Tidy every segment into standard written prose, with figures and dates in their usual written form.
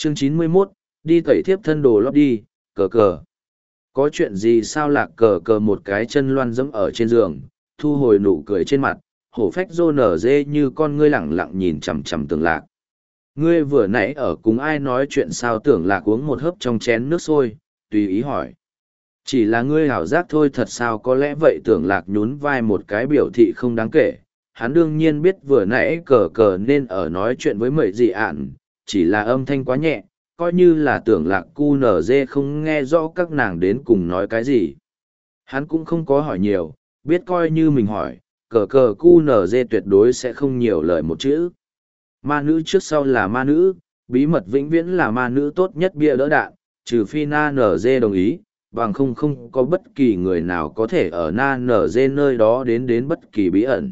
Chương 91, đi tẩy thiếp thân đồ lót đi, cờ cờ. Có chuyện gì sao lạc cờ cờ một cái chân loan dẫm ở trên giường, thu hồi nụ cười trên mặt, hổ phách rô nở dê như con ngươi lẳng lặng nhìn chằm chằm Tưởng Lạc. Ngươi vừa nãy ở cùng ai nói chuyện sao? Tưởng Lạc uống một hớp trong chén nước sôi, tùy ý hỏi. Chỉ là ngươi hảo giác thôi thật sao? Có lẽ vậy. Tưởng Lạc nhún vai một cái biểu thị không đáng kể. Hắn đương nhiên biết vừa nãy cờ cờ nên ở nói chuyện với mậy dị ạn, chỉ là âm thanh quá nhẹ, coi như là Tưởng Lạc cu nở dê không nghe rõ các nàng đến cùng nói cái gì. Hắn cũng không có hỏi nhiều, biết coi như mình hỏi, cờ cờ cu nở dê tuyệt đối sẽ không nhiều lời một chữ. Ma nữ trước sau là ma nữ, bí mật vĩnh viễn là ma nữ tốt nhất bia đỡ đạn, trừ phi na nở dê đồng ý, bằng không có bất kỳ người nào có thể ở na nở dê nơi đó đến bất kỳ bí ẩn.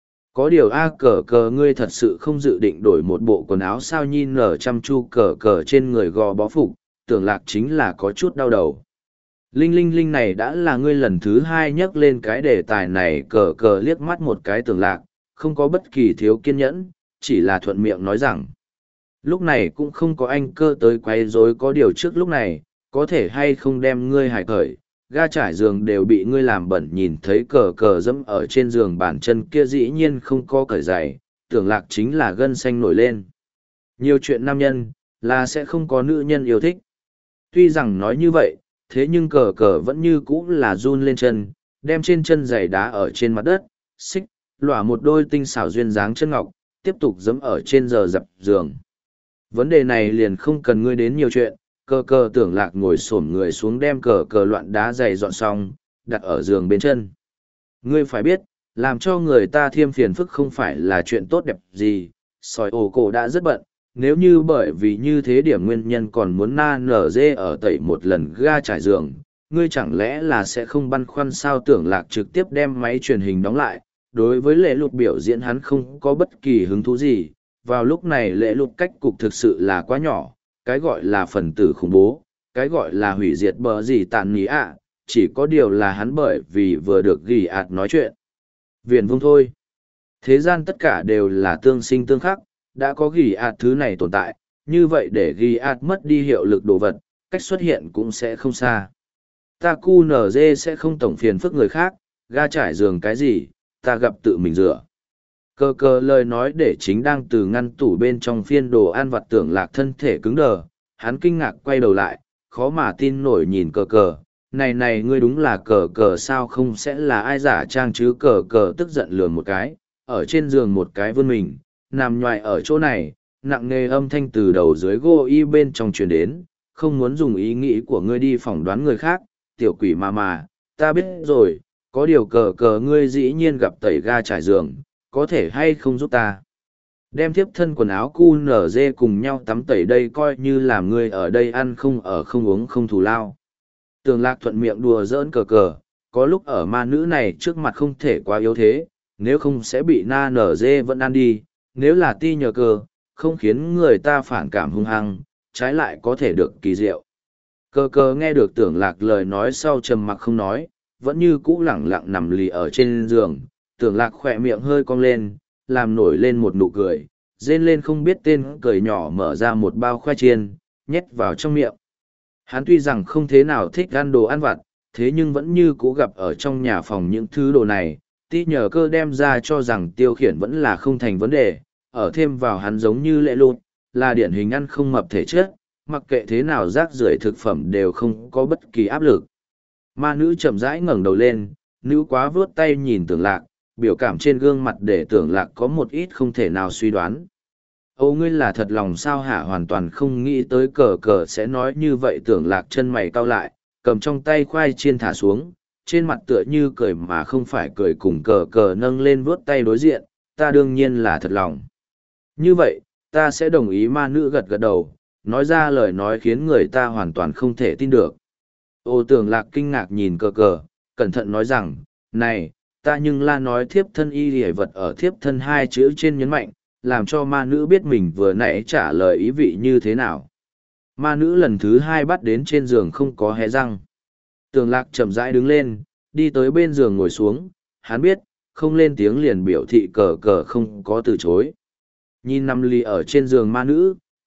Có điều a cờ cờ ngươi thật sự không dự định đổi một bộ quần áo sao? Nhi nở chăm chu cờ cờ trên người gò bó phục, Tưởng Lạc chính là có chút đau đầu. Linh linh linh này đã là ngươi lần thứ hai nhắc lên cái đề tài này. Cờ cờ liếc mắt một cái Tưởng Lạc, không có bất kỳ thiếu kiên nhẫn, chỉ là thuận miệng nói rằng. Lúc này cũng không có anh cơ tới quấy rối. Có điều trước lúc này, có thể hay không đem ngươi hải khởi, ga trải giường đều bị ngươi làm bẩn. Nhìn thấy cờ cờ dẫm ở trên giường, bàn chân kia dĩ nhiên không có cởi giày, Tưởng Lạc chính là gân xanh nổi lên. Nhiều chuyện nam nhân, là sẽ không có nữ nhân yêu thích. Tuy rằng nói như vậy, thế nhưng cờ cờ vẫn như cũ là run lên chân, đem trên chân giày đá ở trên mặt đất, xích, lỏa một đôi tinh xảo duyên dáng chân ngọc, tiếp tục dẫm ở trên giờ dập giường. Vấn đề này liền không cần ngươi đến nhiều chuyện. Cờ cờ Tưởng Lạc ngồi xổm người xuống đem cờ cờ loạn đá giày dọn xong, đặt ở giường bên chân. Ngươi phải biết, làm cho người ta thêm phiền phức không phải là chuyện tốt đẹp gì. Sỏi ổ cổ đã rất bận, nếu như bởi vì như thế điểm nguyên nhân còn muốn na nở dê ở tẩy một lần ga trải giường, ngươi chẳng lẽ là sẽ không băn khoăn sao? Tưởng Lạc trực tiếp đem máy truyền hình đóng lại. Đối với lệ lụt biểu diễn hắn không có bất kỳ hứng thú gì. Vào lúc này lệ lụt cách cục thực sự là quá nhỏ, cái gọi là phần tử khủng bố, cái gọi là hủy diệt bờ gì tàn nhĩ ạ, chỉ có điều là hắn bởi vì vừa được ghi ạt nói chuyện viển vông thôi. Thế gian tất cả đều là tương sinh tương khắc, đã có ghi ạt thứ này tồn tại, như vậy để ghi ạt mất đi hiệu lực đồ vật, cách xuất hiện cũng sẽ không xa. Ta cu nở dê sẽ không tổng phiền phức người khác, ga trải giường cái gì, ta gặp tự mình rửa. Cờ cờ lời nói để chính đang từ ngăn tủ bên trong phiên đồ ăn vặt Tưởng Lạc thân thể cứng đờ, hắn kinh ngạc quay đầu lại, khó mà tin nổi nhìn cờ cờ. Này ngươi đúng là cờ cờ sao? Không sẽ là ai giả trang chứ? Cờ cờ tức giận lườm một cái, ở trên giường một cái vươn mình, nằm nhoài ở chỗ này, nặng nề âm thanh từ đầu dưới gô y bên trong truyền đến, không muốn dùng ý nghĩ của ngươi đi phỏng đoán người khác, tiểu quỷ mà, ta biết rồi, có điều cờ cờ ngươi dĩ nhiên gặp tẩy ga trải giường, có thể hay không giúp ta đem thiếp thân quần áo cu nở dê cùng nhau tắm tẩy đây, coi như làm ngươi ở đây ăn không ở không uống không thù lao. Tưởng Lạc thuận miệng đùa giỡn cờ cờ, có lúc ở ma nữ này trước mặt không thể quá yếu thế, nếu không sẽ bị na nở dê vẫn ăn đi, nếu là ti nhờ cờ, không khiến người ta phản cảm hung hăng, trái lại có thể được kỳ diệu. Cờ cờ nghe được Tưởng Lạc lời nói sau trầm mặc không nói, vẫn như cũ lẳng lặng nằm lì ở trên giường. Tưởng Lạc khỏe miệng hơi cong lên, làm nổi lên một nụ cười, rên lên không biết tên cười nhỏ, mở ra một bao khoai chiên, nhét vào trong miệng. Hắn tuy rằng không thế nào thích ăn đồ ăn vặt, thế nhưng vẫn như cũ gặp ở trong nhà phòng những thứ đồ này, tí nhờ cơ đem ra cho rằng tiêu khiển vẫn là không thành vấn đề, ở thêm vào hắn giống như lệ lụt, là điển hình ăn không mập thể chất, mặc kệ thế nào rác rưởi thực phẩm đều không có bất kỳ áp lực. Ma nữ chậm rãi ngẩng đầu lên, nữ quá vướt tay nhìn Tưởng Lạc, biểu cảm trên gương mặt để Tưởng Lạc có một ít không thể nào suy đoán. Âu ngươi là thật lòng sao hả? Hoàn toàn không nghĩ tới cờ cờ sẽ nói như vậy. Tưởng Lạc chân mày cau lại, cầm trong tay khoai chiên thả xuống, trên mặt tựa như cười mà không phải cười, cùng cờ cờ nâng lên vuốt tay đối diện, ta đương nhiên là thật lòng. Như vậy, ta sẽ đồng ý. Ma nữ gật gật đầu, nói ra lời nói khiến người ta hoàn toàn không thể tin được. Ô Tưởng Lạc kinh ngạc nhìn cờ cờ, cẩn thận nói rằng, này, ta nhưng là nói thiếp thân y hề vật ở thiếp thân hai chữ trên nhấn mạnh, làm cho ma nữ biết mình vừa nãy trả lời ý vị như thế nào. Ma nữ lần thứ hai bắt đến trên giường không có hé răng. Tưởng Lạc chậm rãi đứng lên, đi tới bên giường ngồi xuống, hắn biết, không lên tiếng liền biểu thị cờ cờ không có từ chối. Nhìn nằm lì ở trên giường ma nữ,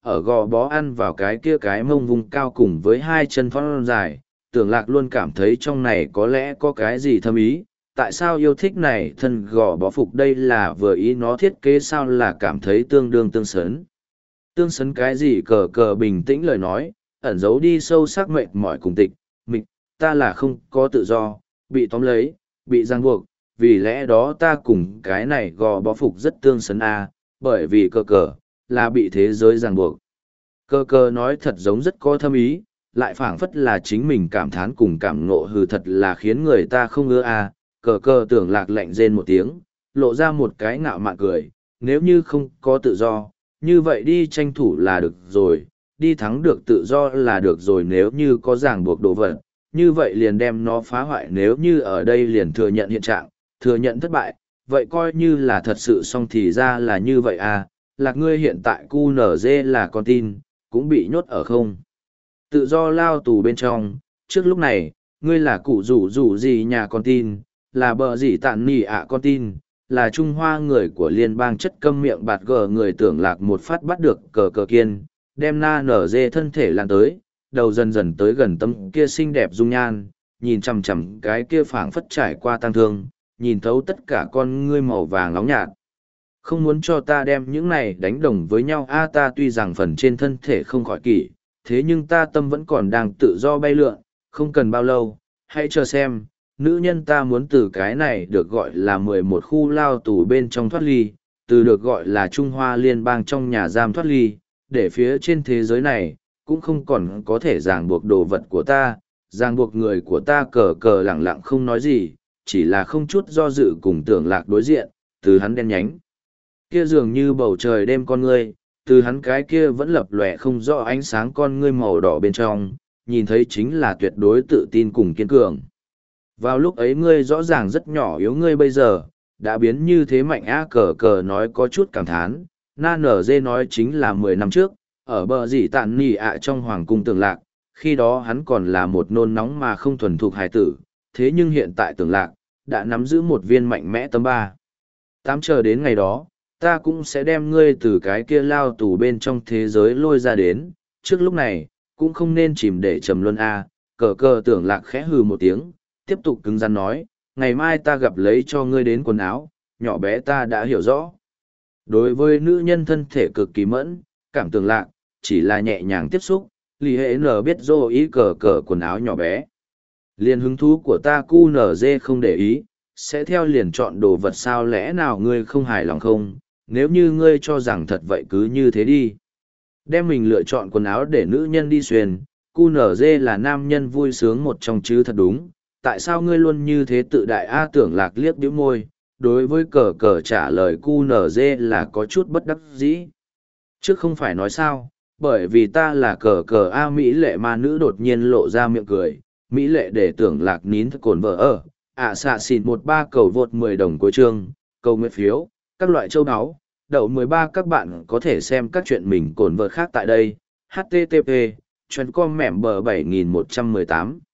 ở gò bó ăn vào cái kia cái mông vùng cao cùng với hai chân thon dài, Tưởng Lạc luôn cảm thấy trong này có lẽ có cái gì thâm ý. Tại sao yêu thích này thân gò bó phục đây là vừa ý nó thiết kế sao là cảm thấy tương đương tương sấn. Tương sấn cái gì cờ cờ bình tĩnh lời nói, ẩn giấu đi sâu sắc mệt mỏi cùng tịch, mịch, ta là không có tự do, bị tóm lấy, bị ràng buộc, vì lẽ đó ta cùng cái này gò bó phục rất tương sấn bởi vì cờ cờ, là bị thế giới ràng buộc. Cờ cờ nói thật giống rất có thâm ý, lại phảng phất là chính mình cảm thán cùng cảm ngộ hừ thật là khiến người ta không ưa cờ cờ Tưởng Lạc lạnh rên một tiếng, lộ ra một cái ngạo mạn cười, nếu như không có tự do, như vậy đi tranh thủ là được rồi, đi thắng được tự do là được rồi nếu như có ràng buộc đồ vật, như vậy liền đem nó phá hoại nếu như ở đây liền thừa nhận hiện trạng, thừa nhận thất bại, vậy coi như là thật sự xong thì ra là như vậy Lạc ngươi hiện tại QNZ là con tin, cũng bị nhốt ở không. Tự do lao tù bên trong, trước lúc này, ngươi là cụ rủ gì nhà con tin, là bờ gì tạn nỉ con tin, là Trung Hoa người của liên bang chất câm miệng bạt gờ người Tưởng Lạc một phát bắt được cờ cờ kiên, đem na nở dê thân thể lan tới, đầu dần dần tới gần tấm kia xinh đẹp dung nhan, nhìn chằm chằm cái kia phảng phất trải qua tăng thương, nhìn thấu tất cả con ngươi màu vàng nóng nhạt. Không muốn cho ta đem những này đánh đồng với nhau ta tuy rằng phần trên thân thể không khỏi kỷ, thế nhưng ta tâm vẫn còn đang tự do bay lượn, không cần bao lâu, hãy chờ xem, nữ nhân ta muốn từ cái này được gọi là 11 khu lao tù bên trong thoát ly, từ được gọi là Trung Hoa liên bang trong nhà giam thoát ly, để phía trên thế giới này, cũng không còn có thể ràng buộc đồ vật của ta, ràng buộc người của ta cờ cờ lẳng lặng không nói gì, chỉ là không chút do dự cùng Tưởng Lạc đối diện, từ hắn đen nhánh. Kia dường như bầu trời đêm con ngươi, từ hắn cái kia vẫn lập lòe không rõ ánh sáng con ngươi màu đỏ bên trong, nhìn thấy chính là tuyệt đối tự tin cùng kiên cường. Vào lúc ấy ngươi rõ ràng rất nhỏ yếu ngươi bây giờ, đã biến như thế mạnh cờ cờ nói có chút cảm thán, na nở dê nói chính là 10 năm trước, ở bờ dĩ tạn nỉ trong hoàng cung Tưởng Lạc, khi đó hắn còn là một nôn nóng mà không thuần thục hài tử, thế nhưng hiện tại Tưởng Lạc, đã nắm giữ một viên mạnh mẽ tấm 3. 8 chờ đến ngày đó, ta cũng sẽ đem ngươi từ cái kia lao tù bên trong thế giới lôi ra đến, trước lúc này, cũng không nên chìm để trầm luân cờ cờ Tưởng Lạc khẽ hừ một tiếng, tiếp tục cứng rắn nói, ngày mai ta gặp lấy cho ngươi đến quần áo, nhỏ bé ta đã hiểu rõ. Đối với nữ nhân thân thể cực kỳ mẫn, cảm Tưởng Lạc, chỉ là nhẹ nhàng tiếp xúc, lì hệ nở biết dô ý cờ cờ quần áo nhỏ bé. Liền hứng thú của ta cu nở dê không để ý, sẽ theo liền chọn đồ vật sao lẽ nào ngươi không hài lòng không, nếu như ngươi cho rằng thật vậy cứ như thế đi. Đem mình lựa chọn quần áo để nữ nhân đi xuyên, cu nở dê là nam nhân vui sướng một trong chứ thật đúng, tại sao ngươi luôn như thế tự đại Tưởng Lạc liếc bĩu môi, đối với cờ cờ trả lời cu nở dê là có chút bất đắc dĩ. Trước không phải nói sao, bởi vì ta là cờ cờ Mỹ lệ ma nữ đột nhiên lộ ra miệng cười, Mỹ lệ để Tưởng Lạc nín cồn vợ xạ xịn 13 cầu vượt 10 đồng cuối chương, cầu nguyện phiếu, các loại châu áo, đậu 13 các bạn có thể xem các chuyện mình cồn vợ khác tại đây, http, chuyên com mẻm bờ 7118.